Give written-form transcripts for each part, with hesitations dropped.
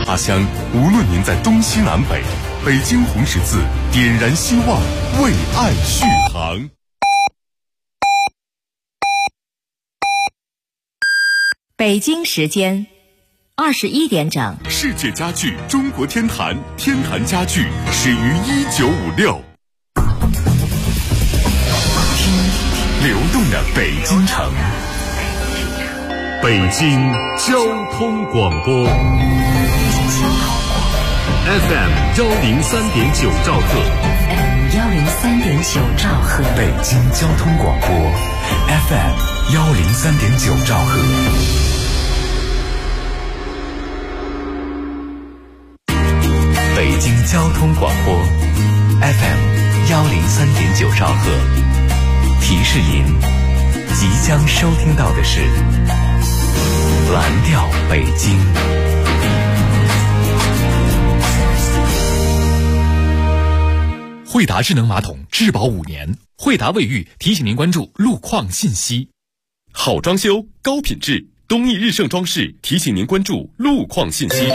他乡，无论您在东西南北，北京红十字点燃希望，为爱续航。 北京时间21点整， 世界家具中国天坛，天坛家具始于1956。流动的北京城，北京交通广播 FM 103.9兆赫 103.9兆赫， 北京交通广播 FM 103.9兆赫。北京交通广播 FM 103.9兆赫，提示您即将收听到的是蓝调北京。惠达智能马桶质保5年，惠达卫浴提醒您关注路况信息。好装修高品质，东义日盛装饰提醒您关注路况信息。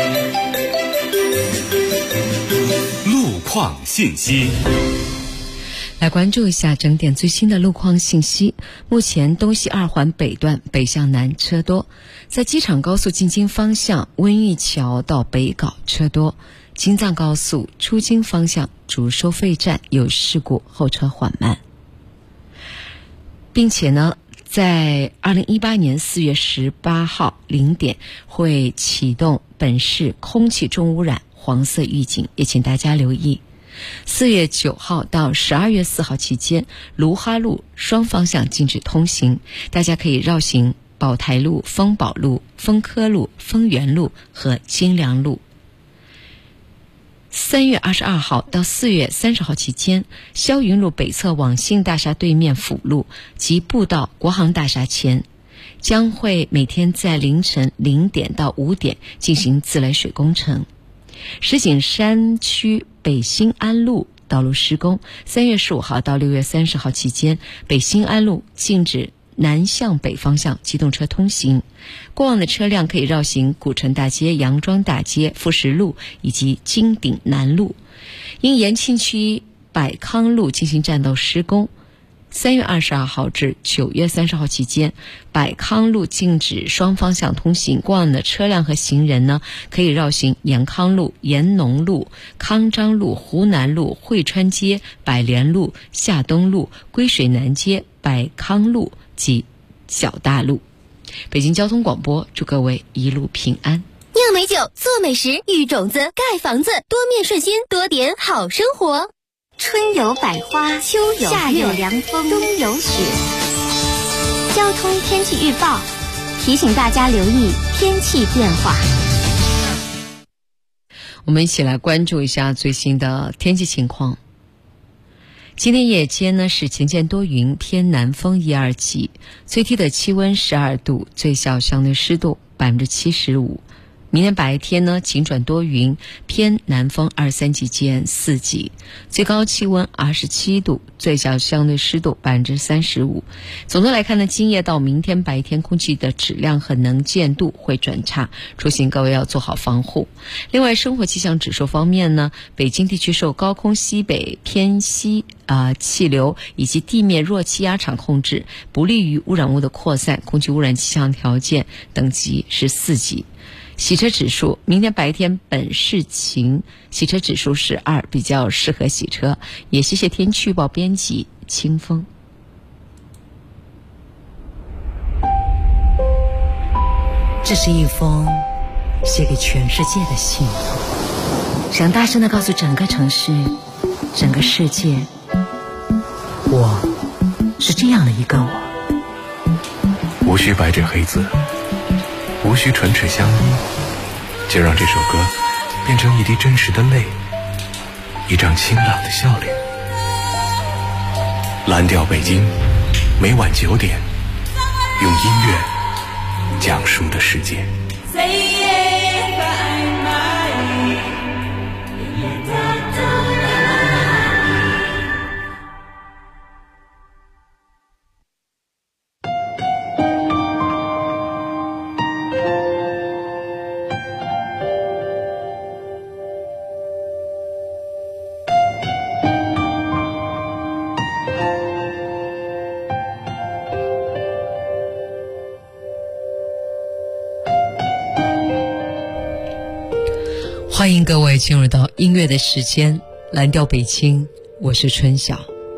路况信息， 来关注一下整点最新的路况信息。目前东西2环北段北向南车多，在机场高速进京方向温榆桥到北碏车多，京藏高速出京方向主收费站有事故，后车缓慢。并且呢，在2018年4月18号0点会启动本市空气重污染黄色预警，也请大家留意。4月9号到12月4号期间，卢哈路双方向禁止通行，大家可以绕行宝台路、丰宝路、丰科路、丰源路和金良路。3月22号到4月30号期间，霄云路北侧网信大厦对面辅路及步道国航大厦前，将会每天在凌晨0点到5点进行自来水工程。石景山区北新安路道路施工，3月15号到6月30号期间，北新安路禁止南向北方向机动车通行，过往的车辆可以绕行古城大街、杨庄大街、富石路以及金鼎南路。因延庆区百康路进行占道施工，3月22号至9月30号期间，百康路禁止双方向通行，过往的车辆和行人呢，可以绕行延康路、延农路、康章路、湖南路、汇川街、百联路、夏东路、归水南街、百康路及小大路。北京交通广播祝各位一路平安。 酿美酒，做美食，育种子，盖房子，多面顺心，多点好生活。春有百花，秋有月，夏有凉风，冬有雪。交通天气预报提醒大家留意天气变化。 我们一起来关注一下最新的天气情况。今天夜间呢是晴间多云，偏南风1、2级，最低的气温12度，最小相对湿度75%。明天白天呢晴转多云，偏南风2、3级见4级，最高气温27度，最小相对湿度35%。总的来看呢，今夜到明天白天空气的质量和能见度会转差，出行各位要做好防护。另外，生活气象指数方面呢，北京地区受高空西北偏西气流以及地面弱气压场控制，不利于污染物的扩散，空气污染气象条件等级是4级。洗车指数，明天白天本市晴，洗车指数是2，比较适合洗车。也谢谢天气预报编辑清风。 这是一封写给全世界的信，想大声地告诉整个城市、整个世界，我是这样的一个我。 无需白纸黑字，无需唇齿相依，就让这首歌变成一滴真实的泪，一张清朗的笑脸。蓝调北京，每晚9点，用音乐讲述的世界。 欢迎各位进入到音乐的时间，蓝调北京，我是春晓。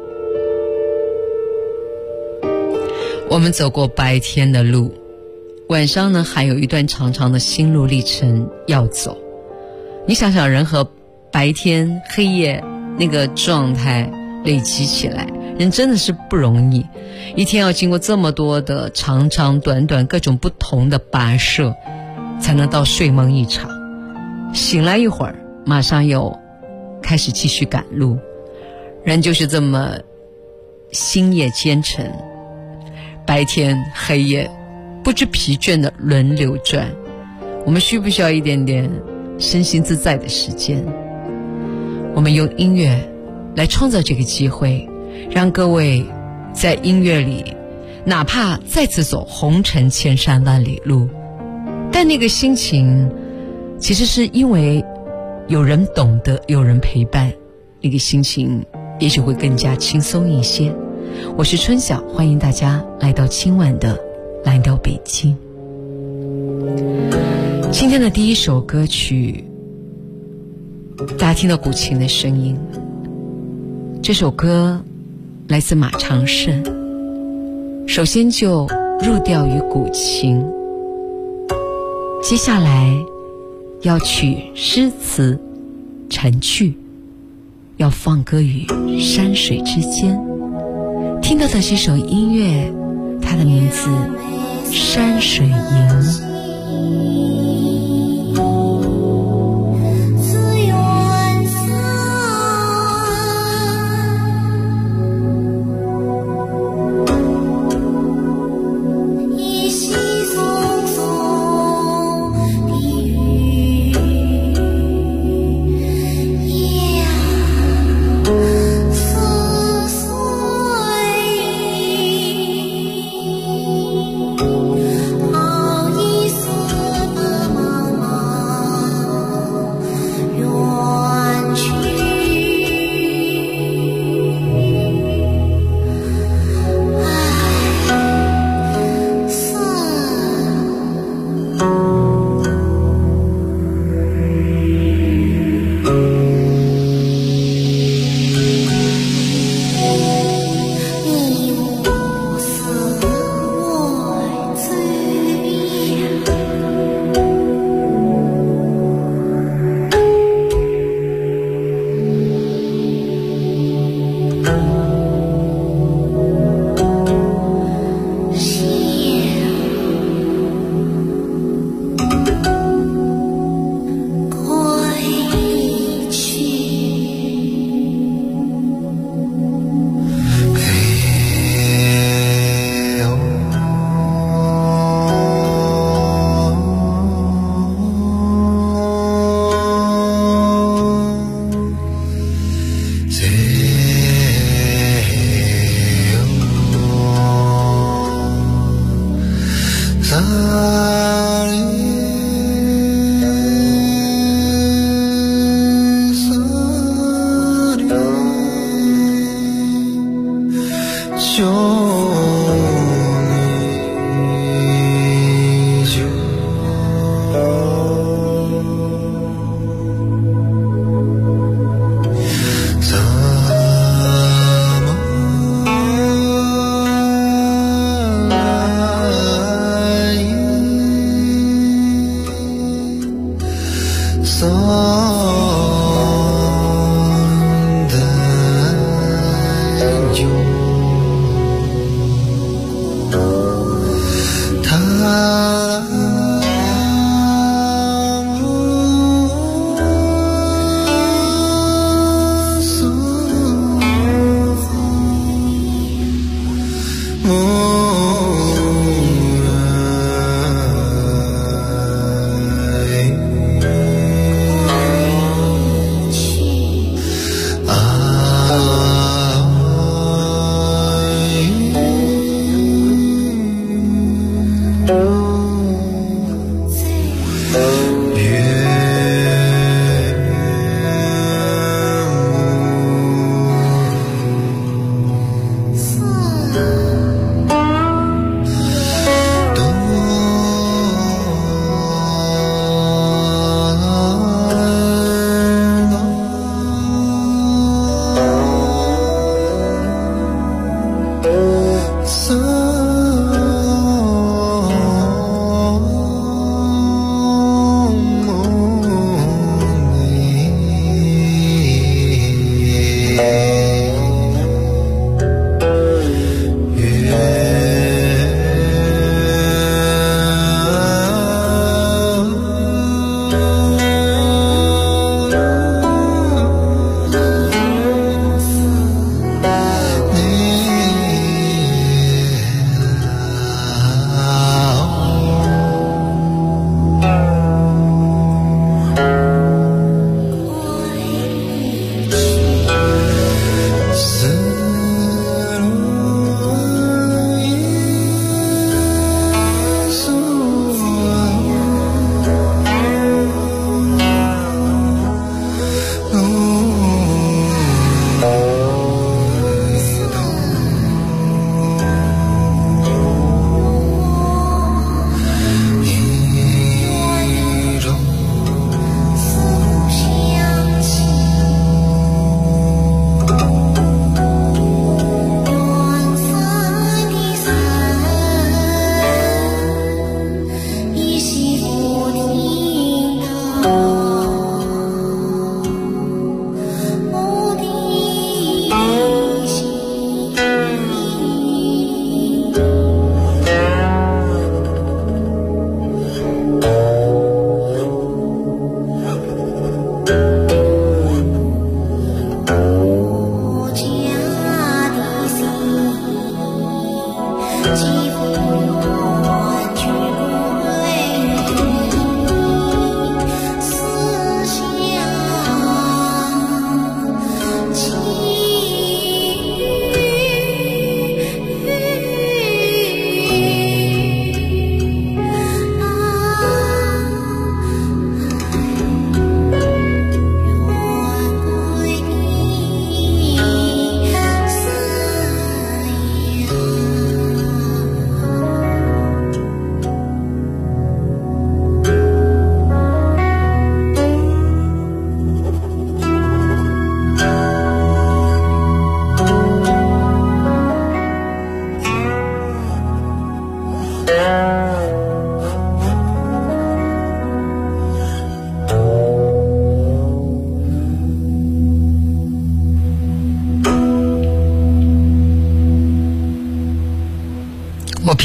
我们走过白天的路，晚上呢还有一段长长的心路历程要走。你想想，人和白天黑夜那个状态累积起来，人真的是不容易，一天要经过这么多的长长短短各种不同的跋涉，才能到睡梦一场。醒来一会儿，马上又开始继续赶路。人就是这么星夜兼程，白天黑夜不知疲倦的轮流转。我们需不需要一点点身心自在的时间？我们用音乐来创造这个机会，让各位在音乐里哪怕再次走红尘千山万里路，但那个心情其实是因为有人懂得，有人陪伴，那个心情也许会更加轻松一些。我是春晓，欢迎大家来到今晚的蓝调北京。今天的第一首歌曲，大家听到古琴的声音，这首歌来自马长胜。首先就入调于古琴，接下来要取诗词成句，要放歌于山水之间。听到的这首音乐，它的名字《山水吟》。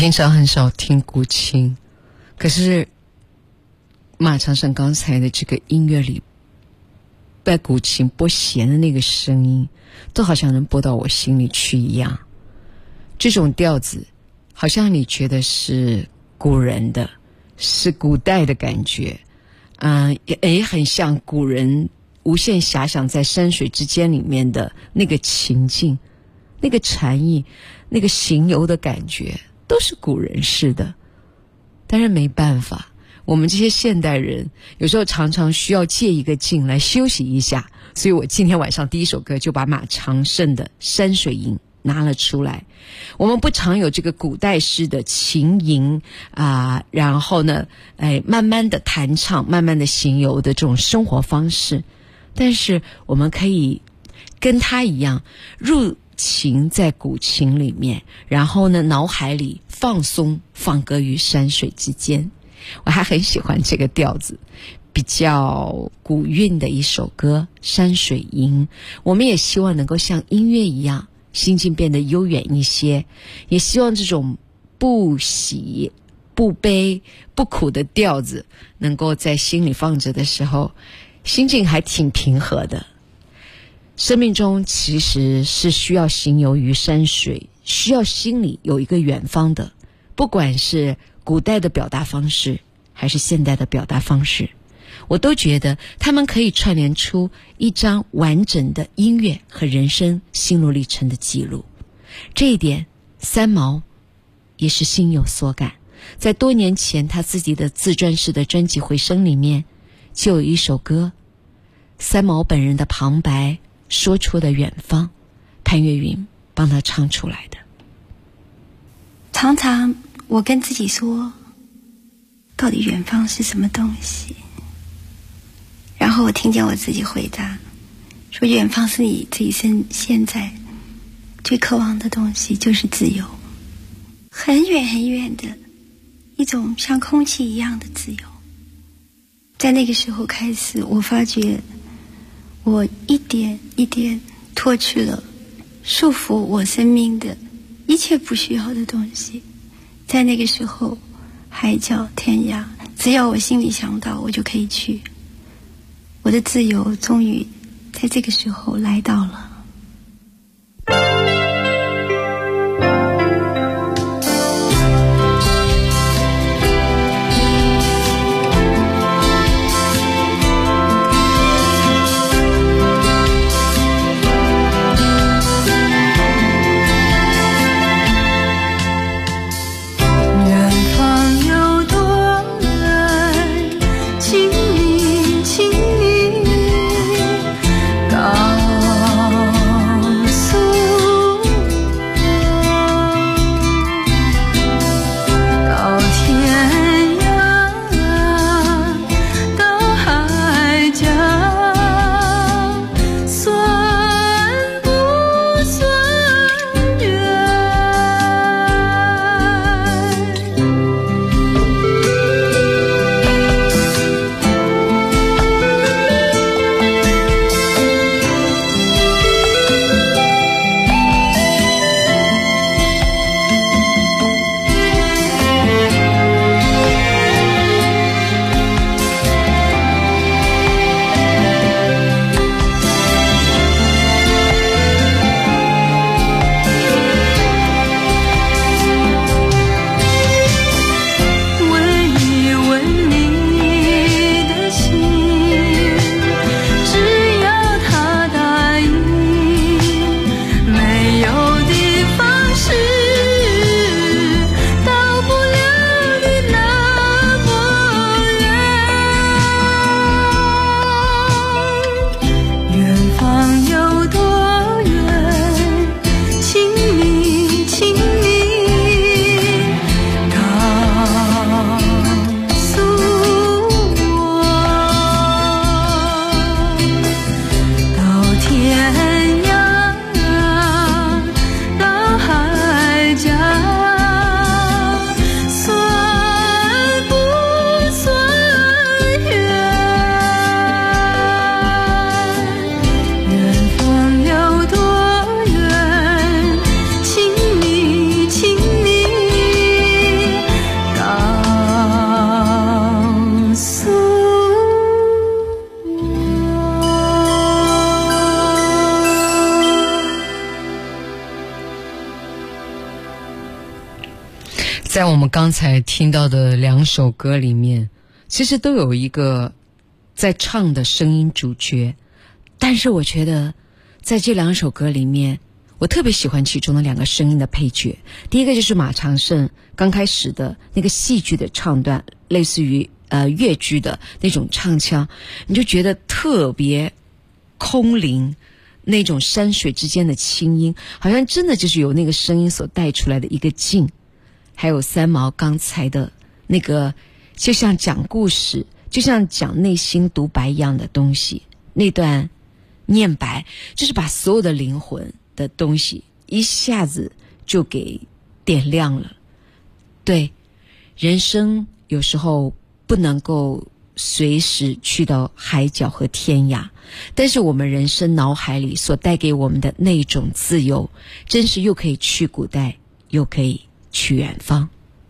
平常很少听古琴，可是马长胜刚才的这个音乐里，在古琴拨弦的那个声音，都好像能拨到我心里去一样。这种调子，好像你觉得是古人的，是古代的感觉，也很像古人无限遐想在山水之间里面的那个情境，那个禅意，那个行游的感觉，都是古人式的。但是没办法，我们这些现代人有时候常常需要借一个劲来休息一下，所以我今天晚上第一首歌就把马长胜的《山水吟》拿了出来。我们不常有这个古代式的琴吟然后呢慢慢的弹唱，慢慢的行游的这种生活方式，但是我们可以跟他一样入情在古琴里面，然后呢脑海里放松，放歌于山水之间。我还很喜欢这个调子，比较古韵的一首歌《山水吟》。我们也希望能够像音乐一样，心境变得悠远一些，也希望这种不喜不悲不苦的调子能够在心里放着的时候，心境还挺平和的。生命中其实是需要行游于山水，需要心里有一个远方的，不管是古代的表达方式还是现代的表达方式，我都觉得他们可以串联出一张完整的音乐和人生心路历程的记录。这一点三毛也是心有所感，在多年前他自己的自传式的专辑《回声》里面就有一首歌，三毛本人的旁白说出的远方，潘越云帮他唱出来的。 常常我跟自己说，到底远方是什么东西？然后我听见我自己回答说，远方是你这一生现在最渴望的东西，就是自由，很远很远的一种像空气一样的自由。在那个时候开始，我发觉我一点一点脱去了束缚我生命的一切不需要的东西。在那个时候，海角天涯，只要我心里想到，我就可以去。我的自由终于在这个时候来到了。 请你，高在我们刚才听到的2首歌里面，其实都有一个在唱的声音主角，但是我觉得在这2首歌里面，我特别喜欢其中的2个声音的配角。第一个就是马长胜刚开始的那个戏剧的唱段，类似于越剧的那种唱腔，你就觉得特别空灵，那种山水之间的清音，好像真的就是有那个声音所带出来的一个劲。还有三毛刚才的那个就像讲故事，就像讲内心独白一样的东西，那段念白就是把所有的灵魂的东西一下子就给点亮了。对，人生有时候不能够随时去到海角和天涯，但是我们人生脑海里所带给我们的那种自由，真是又可以去古代，又可以去远方。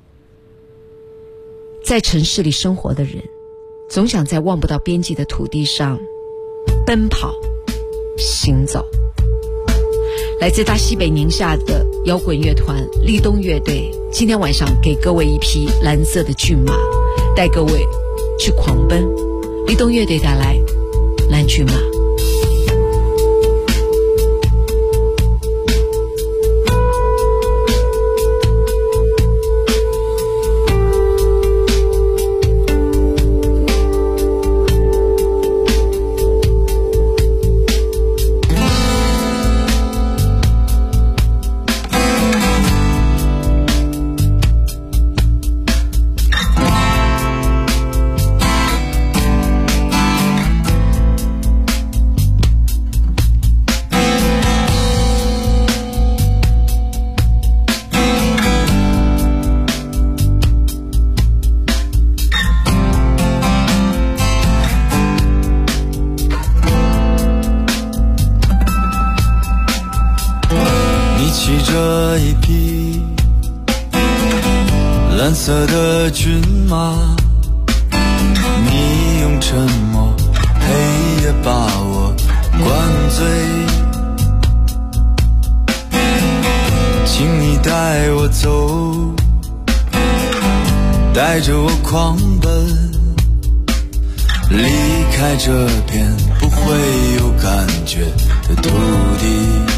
在城市里生活的人，总想在望不到边际的土地上奔跑行走。来自大西北宁夏的摇滚乐团立冬乐队，今天晚上给各位一匹蓝色的骏马，带各位去狂奔。立冬乐队带来蓝骏马。 蓝色的骏马，你用沉默黑夜把我灌醉，请你带我走，带着我狂奔，离开这片不会有感觉的土地。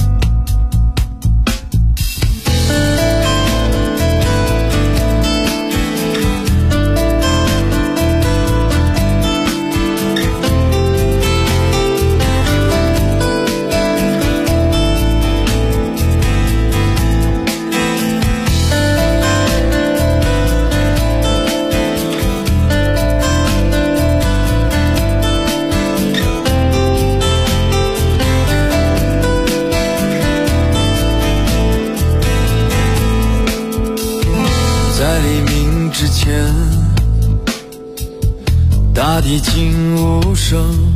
大地静无声，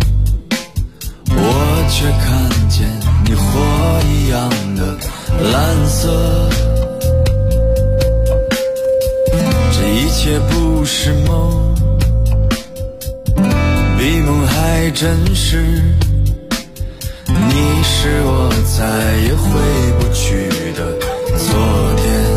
我却看见你火一样的蓝色。这一切不是梦，比梦还真实。你是我再也回不去的昨天。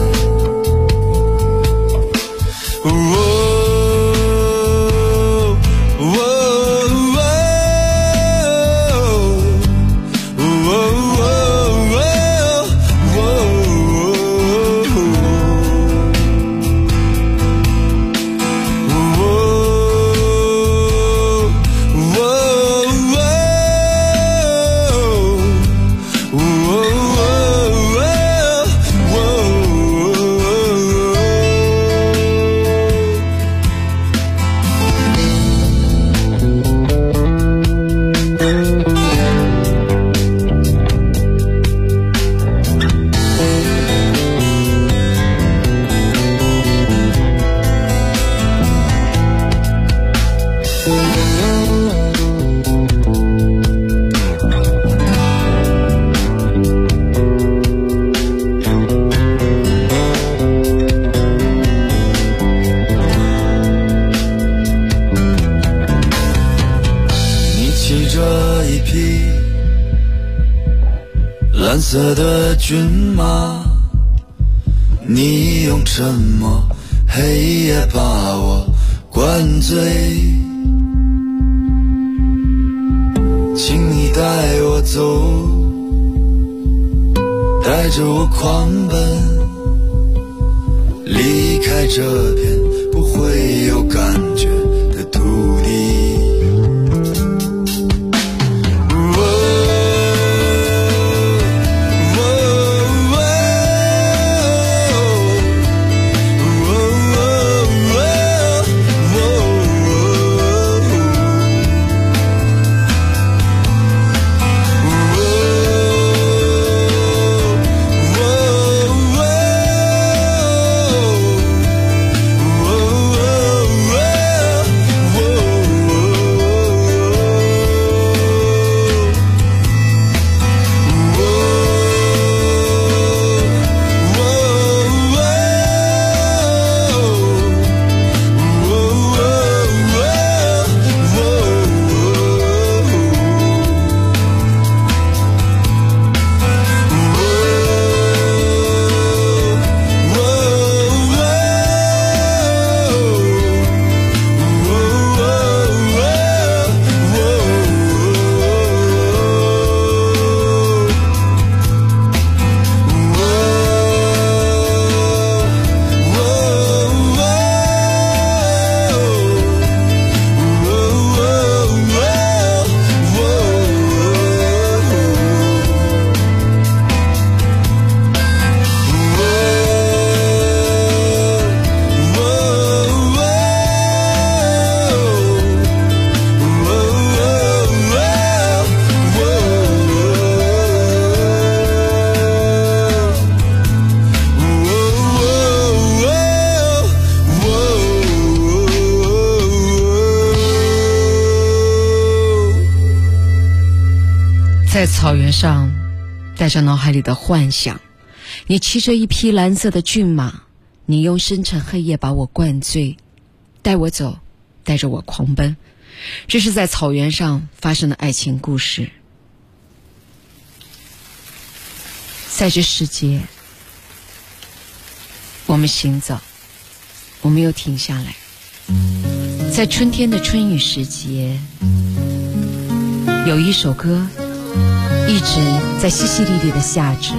蓝色的骏马， 你用沉默黑夜把我灌醉，请你带我走，带着我狂奔，离开这片不会有感觉的土地。 在草原上，带着脑海里的幻想，你骑着一匹蓝色的骏马，你用深沉黑夜把我灌醉，带我走，带着我狂奔。这是在草原上发生的爱情故事。在这世界，我们行走，我们又停下来。在春天的春雨时节，有一首歌一直在淅淅沥沥地下着，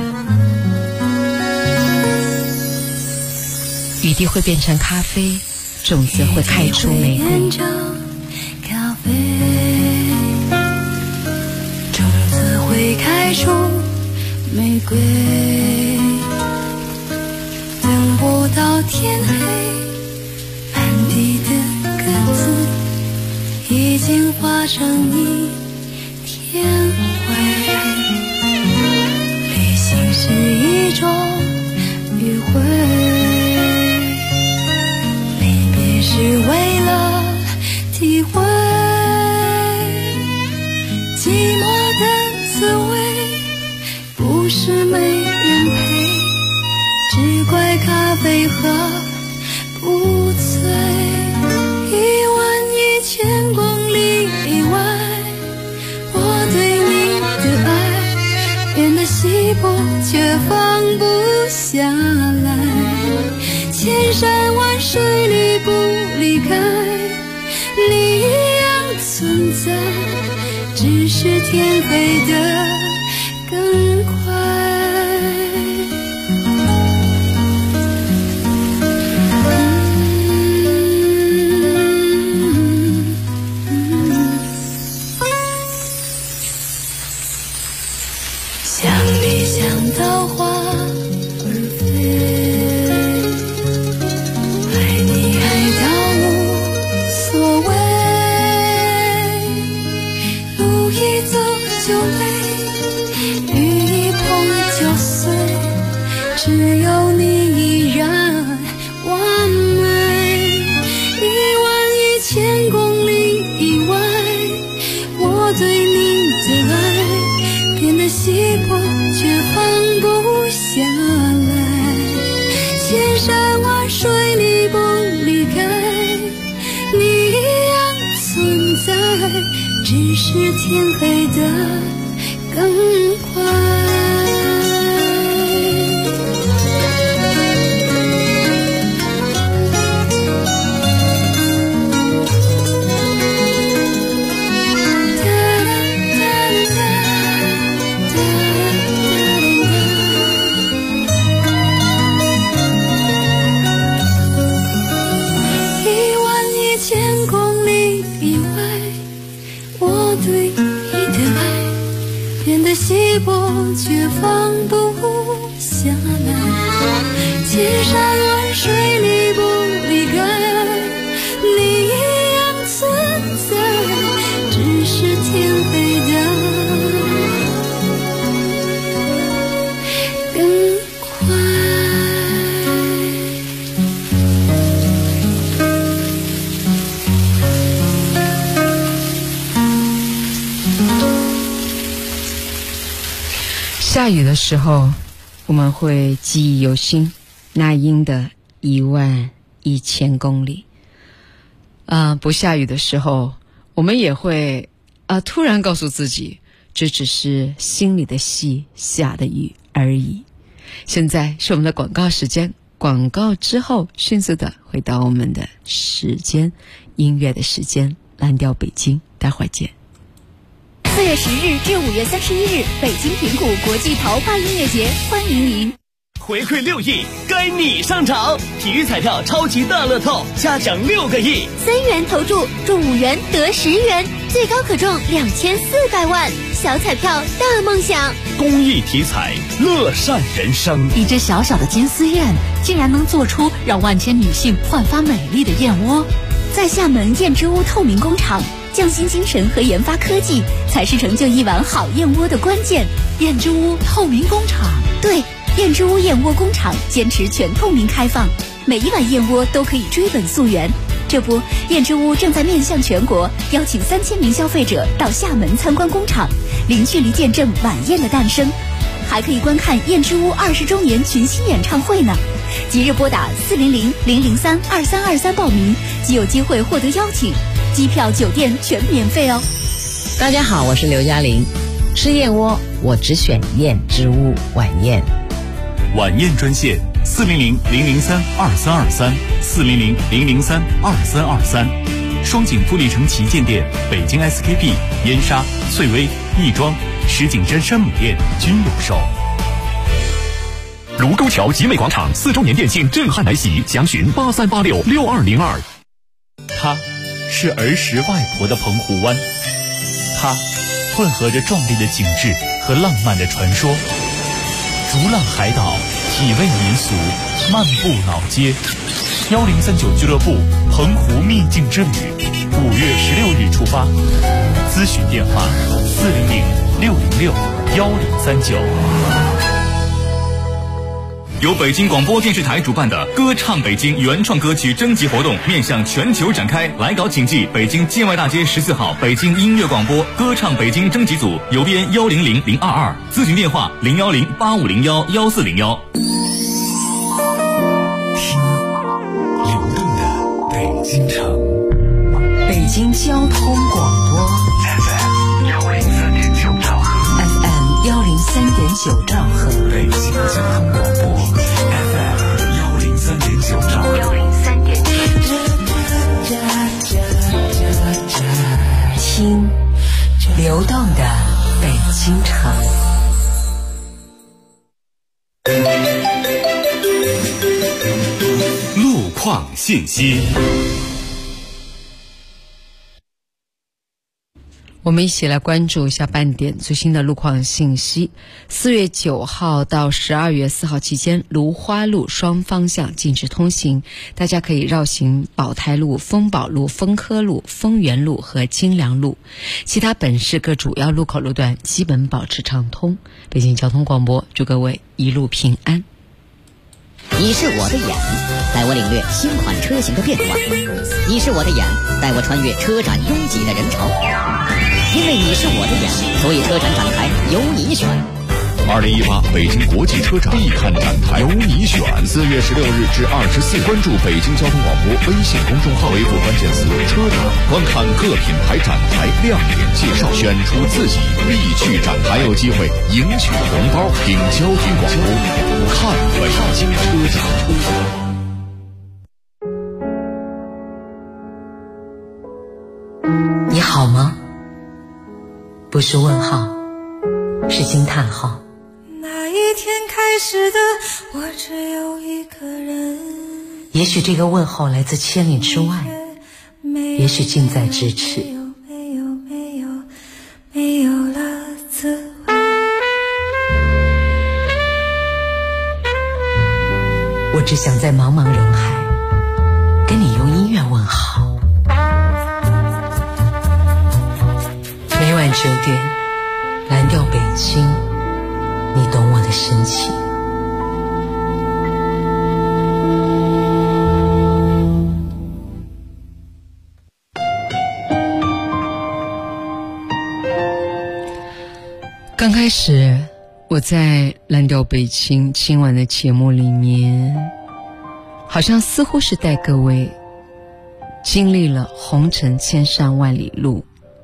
雨滴会变成咖啡，种子会开出玫瑰， 咖啡种子会开出玫瑰，等不到天黑，满地的鸽子已经化成一天灰。旅行是一种约会，离别是为了体会寂寞的滋味，不是没人陪，只怪咖啡喝不醉。11000公里以外，我对你的爱变得稀薄，却放不下来。千山万水离不离开，你一样存在，只是天黑的更快。想你想到花儿飞，爱你爱到无所谓，路一走就累，雨一碰就碎，只有你依然完美。11000公里以外，我对你的爱变得稀薄，却放不下来。千山万水离不离开，你一样存在，只是天黑的更快。 对你的爱变得稀薄，却放不下来。千山万水离不离开你一样存在，只是天黑的更快。 下雨的时候，我们会记忆犹新，那英的11000公里。不下雨的时候，我们也会突然告诉自己，这只是心里的戏下的雨而已。现在是我们的广告时间，广告之后迅速的回到我们的时间，音乐的时间，蓝调北京，待会儿见。 4月10日至5月31日，北京平谷国际桃花音乐节，欢迎您。 回馈6亿，该你上场！体育彩票超级大乐透，下奖6个亿 ，3元投注中5元得10元，最高可中2400万。小彩票大梦想， 公益体彩，乐善人生。 一只小小的金丝燕，竟然能做出让万千女性焕发美丽的燕窝。 在厦门燕之屋透明工厂，匠心精神和研发科技才是成就一碗好燕窝的关键。 燕之屋透明工厂， 对，燕之屋燕窝工厂坚持全透明开放，每一碗燕窝都可以追本溯源。这不，燕之屋正在面向全国，邀请3000名消费者到厦门参观工厂，零距离见证晚宴的诞生，还可以观看燕之屋20周年群星演唱会呢。即日拨打400-003-2323报名，即有机会获得邀请，机票、酒店全免费哦。 大家好，我是刘嘉玲，吃燕窝我只选燕之屋晚宴。 晚宴专线400-003-2323，400-003-2323，双井富力城旗舰店、北京 SKP、燕莎、翠微、亦庄、石景山山姆店均有售。 卢沟桥集美广场4周年店庆震撼来袭，详询83866202。 它是儿时外婆的澎湖湾，它混合着壮丽的景致和浪漫的传说。逐浪海岛，体味民俗，漫步老街。1039俱乐部澎湖秘境之旅，5月16日出发。咨询电话400-606-1039。 由北京广播电视台主办的歌唱北京原创歌曲征集活动面向全球展开，来稿请寄北京建外大街14号北京音乐广播歌唱北京征集组，邮编100022，咨询电话010-8501-1401。 听流动的北京城， 北京交通广播 FM103.9兆赫 ，FM103.9兆赫， 北京交通广播 FM103.9兆赫听流动的北京城。 路况信息。 我们一起来关注一下半点最新的路况信息。4月9号到12月4号期间，芦花路双方向禁止通行，大家可以绕行宝泰路、丰宝路、丰科路、丰源路和金良路，其他本市各主要路口路段基本保持畅通。北京交通广播祝各位一路平安。 你是我的眼，带我领略新款车型的变化；你是我的眼，带我穿越车展拥挤的人潮。因为你是我的眼，所以车展展台由你选。 2018北京国际车展必看展台，由你选。4月16日至24日，关注北京交通广播微信公众号，回复关键词“车展”，观看各品牌展台亮点介绍，选出自己必去展台，有机会赢取红包。听交通广播，看北京车展。 你好吗？不是问号，是惊叹号。 那一天开始的我只有一个人， 也许这个问候来自千里之外，也许近在咫尺。 只想在茫茫人海跟你用音乐问好。每晚9点，蓝调北京，你懂我的深情。刚开始我在蓝调北京今晚的节目里面，好像似乎是带各位经历了红尘千山万里路。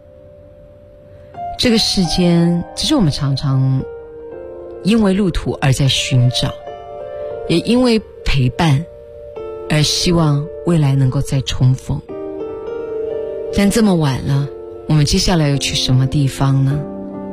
这个世间其实我们常常因为路途而在寻找，也因为陪伴而希望未来能够再重逢。但这么晚了，我们接下来要去什么地方呢？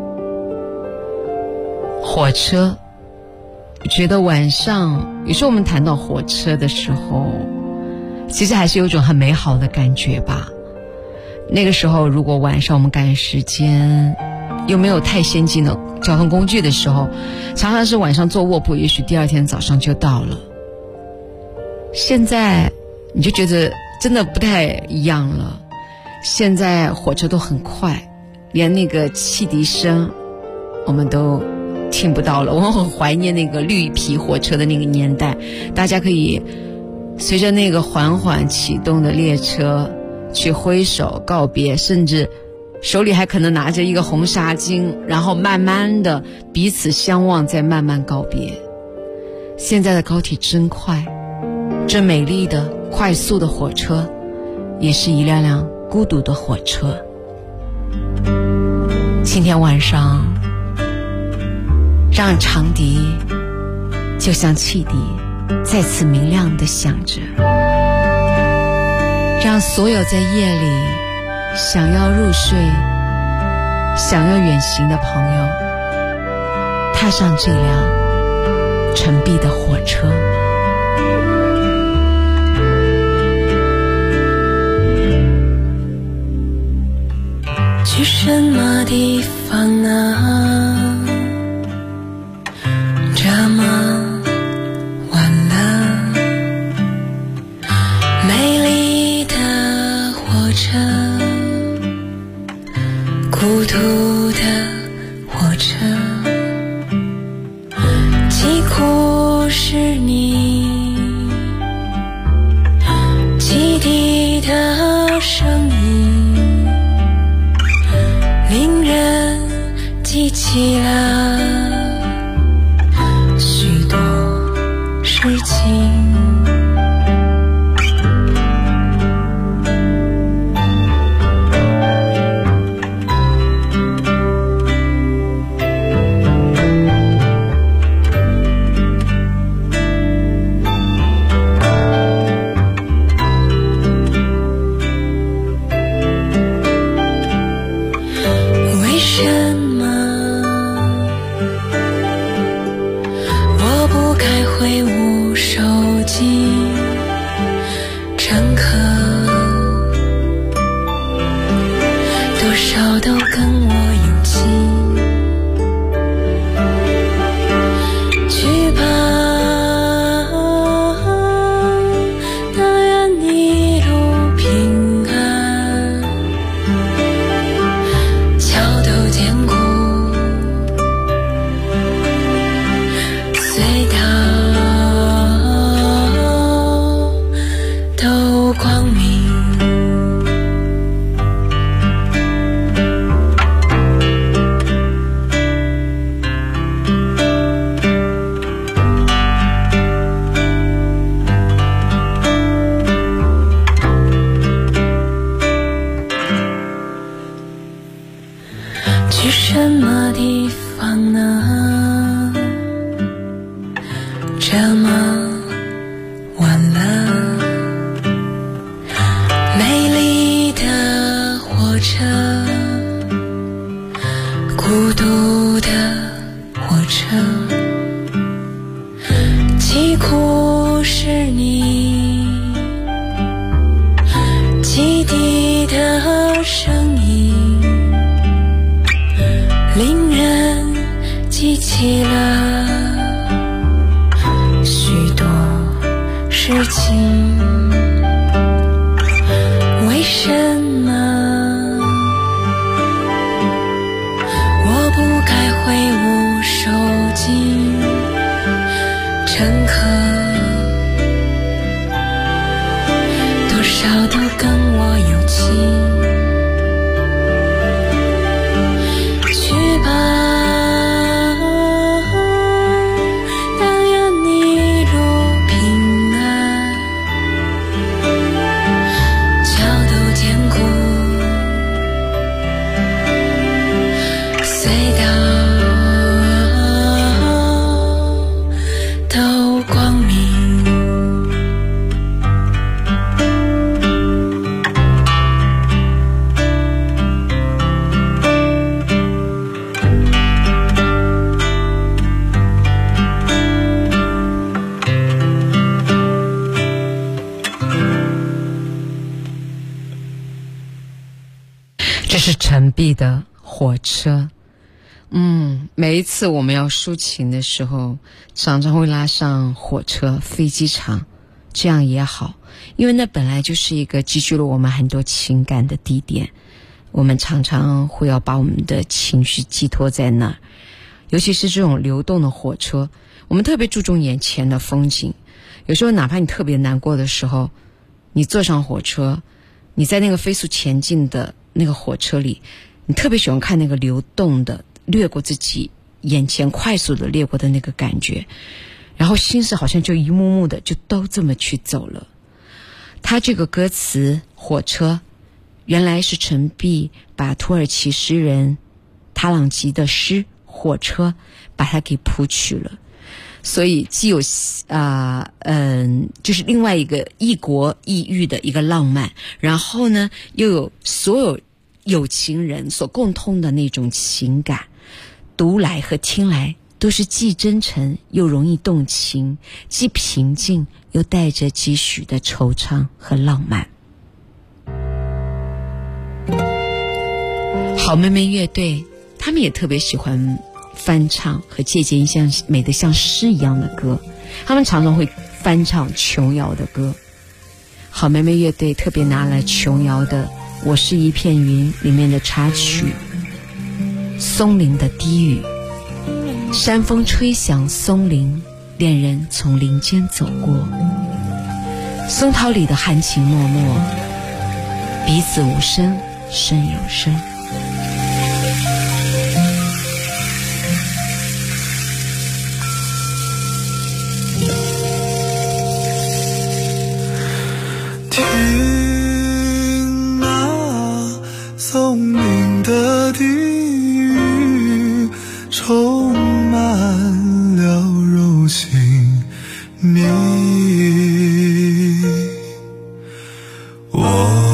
火车。觉得晚上有时候我们谈到火车的时候，其实还是有一种很美好的感觉吧。那个时候如果晚上我们赶时间，又没有太先进的交通工具的时候，常常是晚上坐卧铺，也许第二天早上就到了。现在你就觉得真的不太一样了，现在火车都很快，连那个汽笛声我们都听不到了。我很怀念那个绿皮火车的那个年代，大家可以随着那个缓缓启动的列车去挥手告别，甚至手里还可能拿着一个红纱巾，然后慢慢的彼此相望，再慢慢告别。现在的高铁真快，这美丽的快速的火车也是一辆辆孤独的火车。今天晚上让长笛就像汽笛再次明亮地响着，让所有在夜里想要入睡想要远行的朋友踏上这辆沉闭的火车。 去什么地方呢？这么晚了，美丽的火车，孤独的火车，疾苦是你汽笛的声音，令人记起了许多事情。 事情，为什么我不该挥舞手机？乘客多少都跟我有情。 这是陈碧的火车。每一次我们要抒情的时候，常常会拉上火车、飞机场，这样也好，因为那本来就是一个积聚了我们很多情感的地点，我们常常会要把我们的情绪寄托在那儿。尤其是这种流动的火车，我们特别注重眼前的风景。有时候哪怕你特别难过的时候，你坐上火车，你在那个飞速前进的那个火车里，你特别喜欢看那个流动的掠过自己眼前快速的掠过的那个感觉，然后心事好像就一幕幕的就都这么去走了。他这个歌词火车原来是陈碧把土耳其诗人塔朗吉的诗火车把它给谱曲了，所以既有就是另外一个异国异域的一个浪漫，然后呢又有所有有情人所共通的那种情感，读来和听来都是既真诚又容易动情，既平静又带着几许的惆怅和浪漫。好妹妹乐队他们也特别喜欢翻唱和借鉴像美得像诗一样的歌，他们常常会翻唱琼瑶的歌。好妹妹乐队特别拿了琼瑶的《我是一片云》里面的插曲松林的低语，山风吹响松林，恋人从林间走过，松涛里的含情脉脉，彼此无声胜有声。 听啊，松林的低语充满了柔情蜜意，我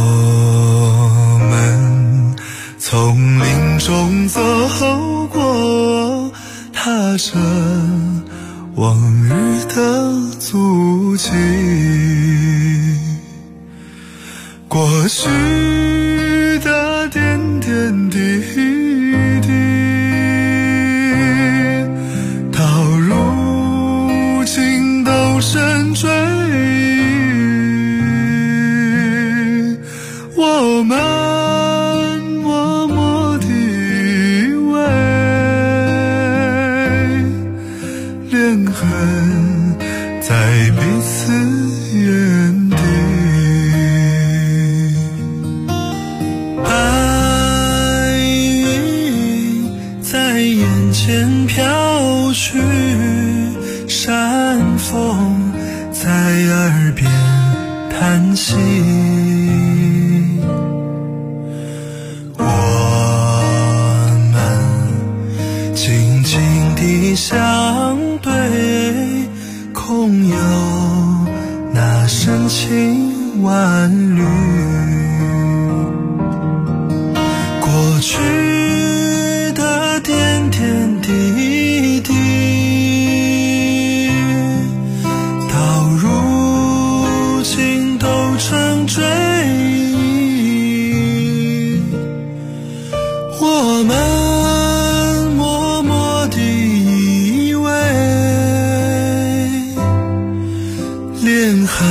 们从林中走过，踏着往日的足迹，过去的点点滴滴，到如今都深追忆，我们默默地依偎，恋痕在彼此眼底，白云在眼前飘去，山风在耳边叹息，我们静静地相对，空有那深情万缕，过去的点点滴滴，到如今都成追忆，我们默默地依偎，恋痕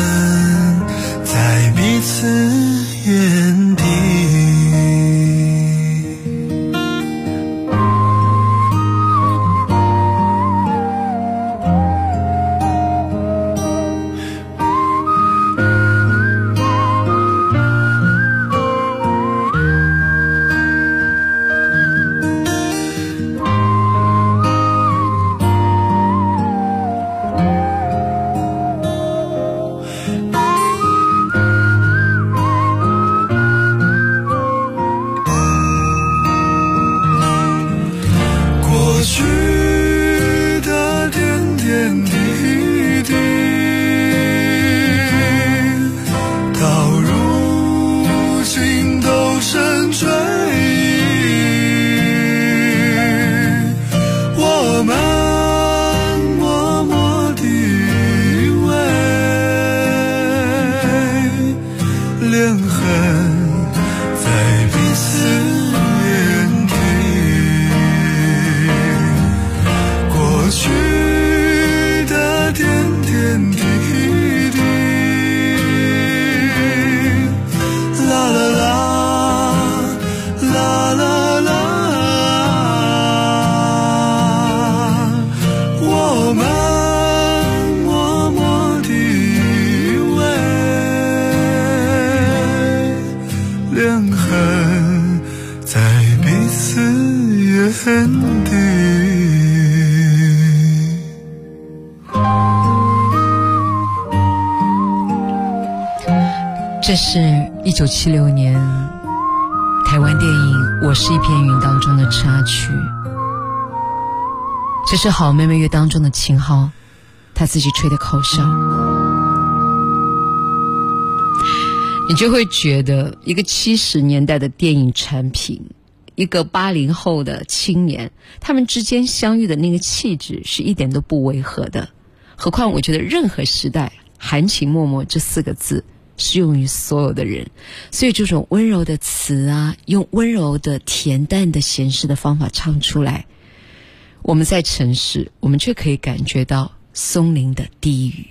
痕迹。 这是1976年台湾电影《我是一片云》当中的插曲，这是好妹妹乐当中的秦昊他自己吹的口哨。你就会觉得一个70年代的电影产品，一个80后的青年，他们之间相遇的那个气质是一点都不违和的。何况我觉得任何时代含情脉脉这4个字适用于所有的人，所以这种温柔的词啊，用温柔的恬淡的闲适的方法唱出来，我们在城市，我们却可以感觉到松林的低语。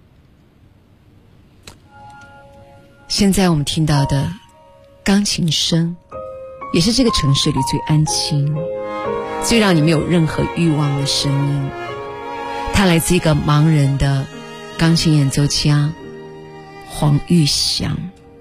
现在我们听到的钢琴声，也是这个城市里最安静、最让你没有任何欲望的声音。它来自一个盲人的钢琴演奏家黄玉祥。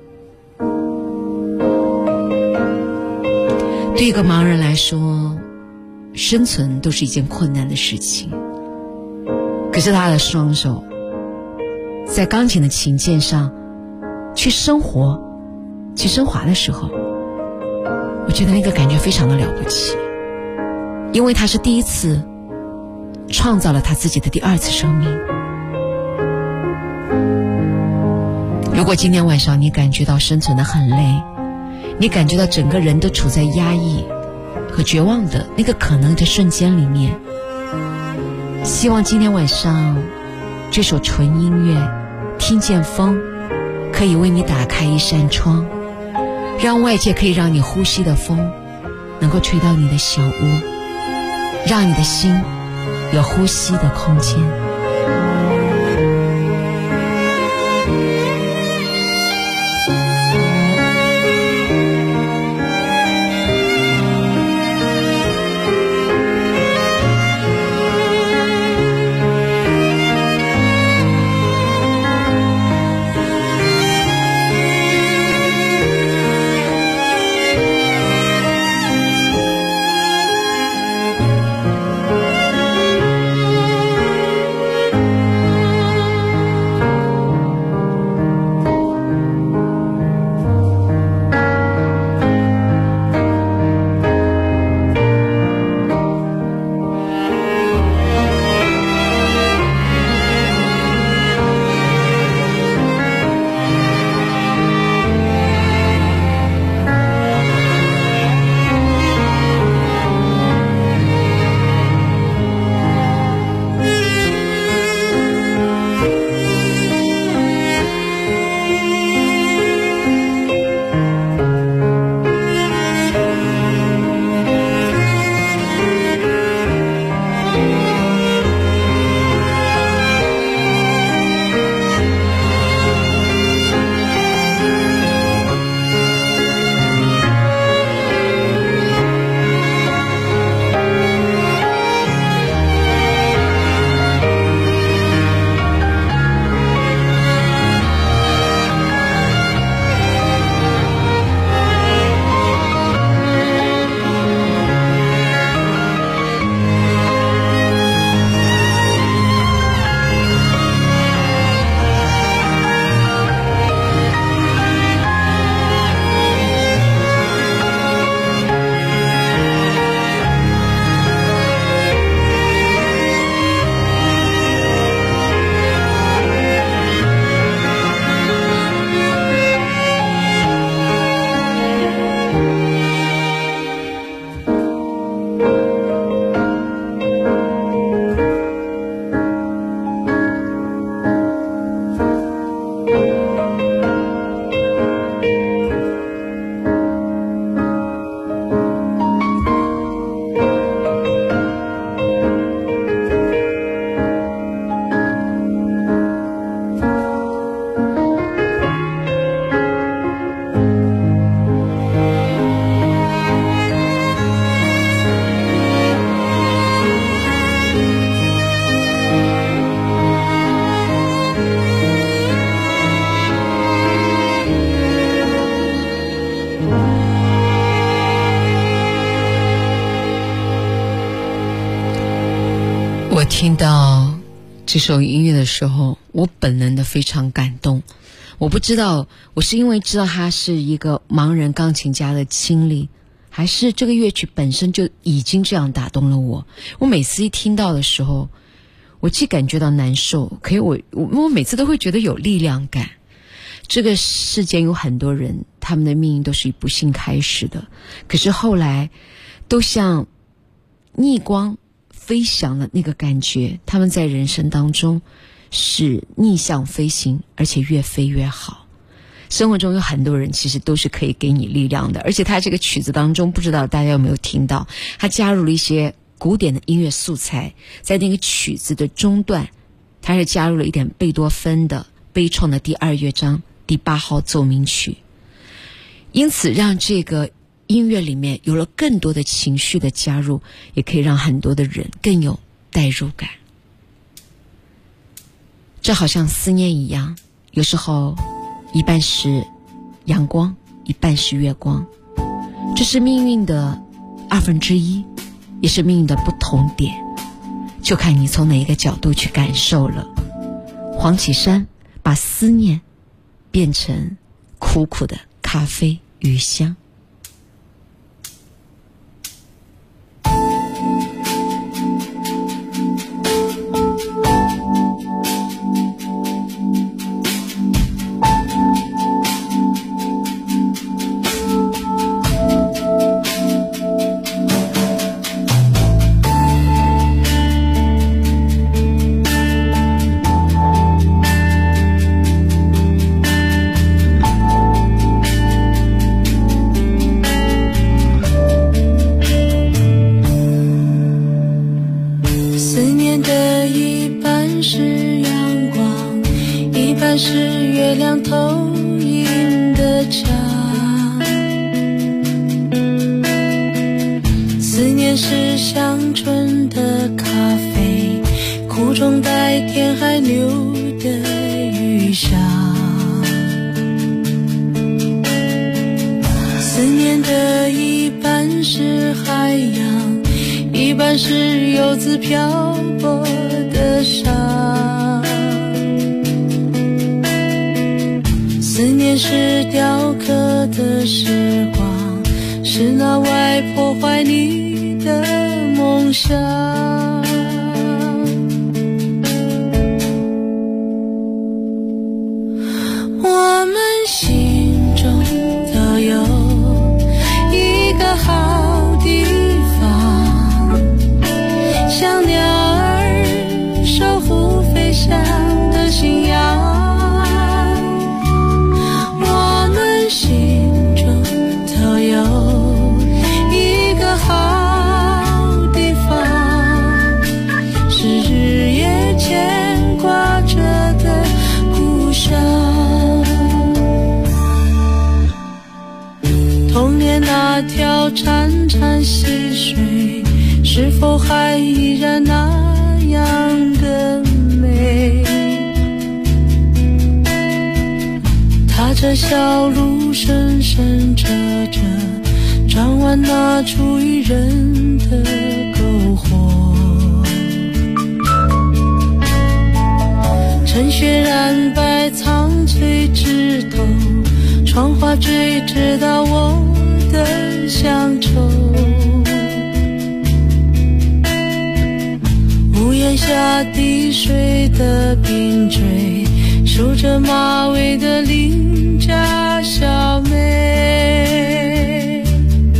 对一个盲人来说，生存都是一件困难的事情，可是他的双手在钢琴的琴键上去生活、去升华的时候，我觉得那个感觉非常的了不起，因为他是第一次创造了他自己的第2次生命。如果今天晚上你感觉到生存得很累，你感觉到整个人都处在压抑和绝望的那个可能的瞬间里面，希望今天晚上这首纯音乐听见风可以为你打开一扇窗，让外界可以让你呼吸的风能够吹到你的小屋，让你的心有呼吸的空间。 我听到这首音乐的时候，我本能的非常感动。我不知道我是因为知道他是一个盲人钢琴家的经历，还是这个乐曲本身就已经这样打动了我。我每次一听到的时候，我既感觉到难受，可是我每次都会觉得有力量感。这个世间有很多人，他们的命运都是以不幸开始的，可是后来都像逆光飞翔的那个感觉，他们在人生当中是逆向飞行，而且越飞越好。生活中有很多人其实都是可以给你力量的，而且他这个曲子当中，不知道大家有没有听到，他加入了一些古典的音乐素材，在那个曲子的中段，他是加入了一点贝多芬的悲怆的第2乐章第8号奏鸣曲，因此让这个音乐里面有了更多的情绪的加入，也可以让很多的人更有代入感。这好像思念一样，有时候一半是阳光，一半是月光，这是命运的1/2，也是命运的不同点，就看你从哪一个角度去感受了。黄绮珊把思念变成苦苦的咖啡余香。 小路深深折着，转弯那处渔人的篝火，趁雪染白苍翠枝头，窗花坠直到我的乡愁。屋檐下滴水的冰锥，梳着马尾的邻家小妹，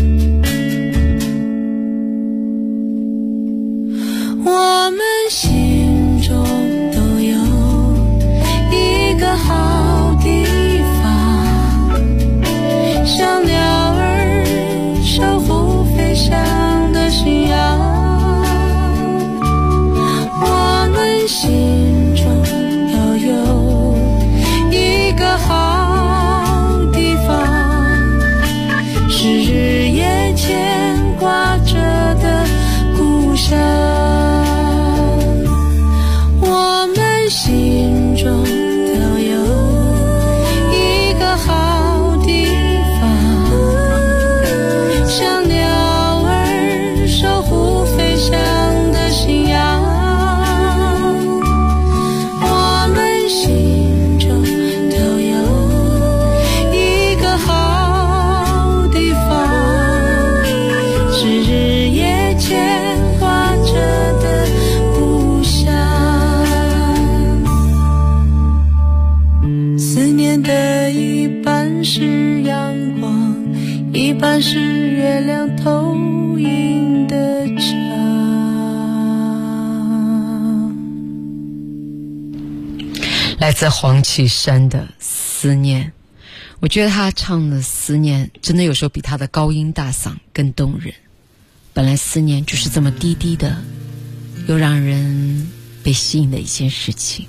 我们心中都有一个好地方，像鸟儿守护飞翔的信仰，我们心中都有一个好地方， 来自黄绮珊的思念。我觉得他唱的思念真的有时候比他的高音大嗓更动人。本来思念就是这么低低的，又让人被吸引的一件事情。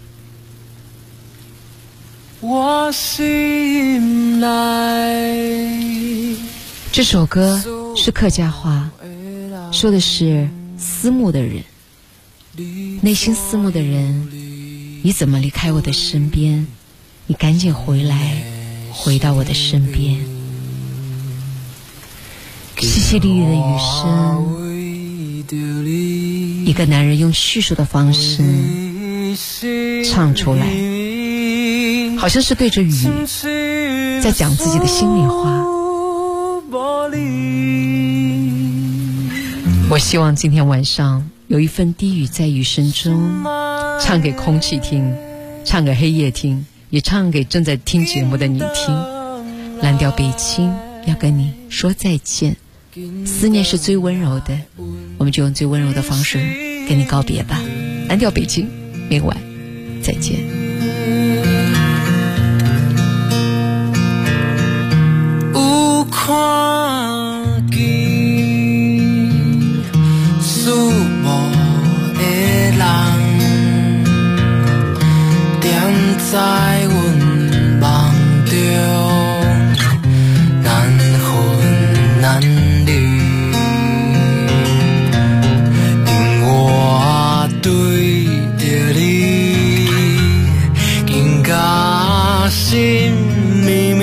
我心来， 这首歌是客家话，说的是思慕的人，内心思慕的人，你怎么离开我的身边？你赶紧回来，回到我的身边。淅淅沥沥的雨声，一个男人用叙述的方式唱出来，好像是对着雨在讲自己的心里话。我希望今天晚上有一份低语在雨声中，唱给空气听，唱给黑夜听，也唱给正在听节目的你听。蓝调北京要跟你说再见，思念是最温柔的，我们就用最温柔的方式跟你告别吧。蓝调北京，明晚再见。 有看见思慕的人，踮在阮梦中，难分难离，因我对着你，更加心绵绵。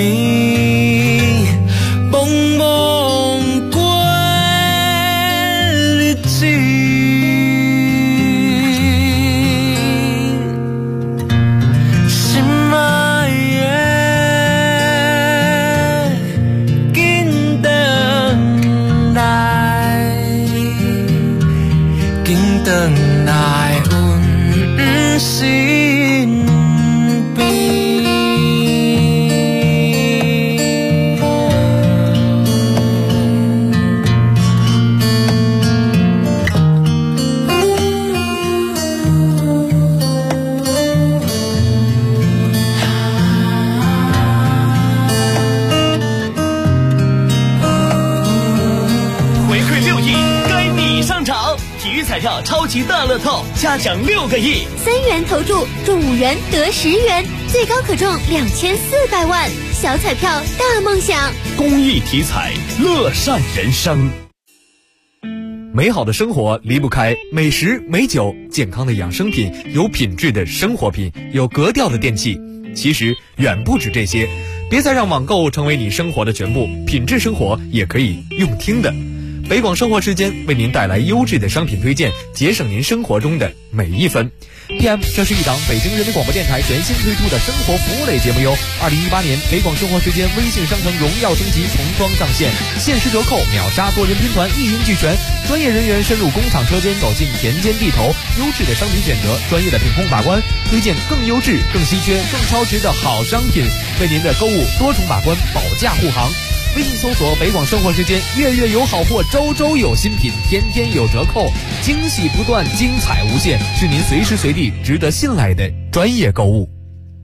彩票超级大乐透，嘉奖6个亿 ，3元投注中5元得10元，最高可中2400万，小彩票大梦想。 公益体彩，乐善人生。 美好的生活离不开美食美酒，健康的养生品，有品质的生活品，有格调的电器。其实远不止这些，别再让网购成为你生活的全部，品质生活也可以用听的。北广生活时间为您带来优质的商品推荐，节省您生活中的每一分。PM， 这是一档北京人民广播电台全新推出的生活服务类节目哟。2018年北广生活时间微信商城荣耀升级重装上线，限时折扣，秒杀多人拼团，一应俱全。专业人员深入工厂车间，走进田间地头，优质的商品选择，专业的品控把关，推荐更优质、更稀缺、更超值的好商品，为您的购物多重把关，保价护航。微信搜索北广生活时间，月月有好货，周周有新品，天天有折扣，惊喜不断，精彩无限，是您随时随地值得信赖的专业购物。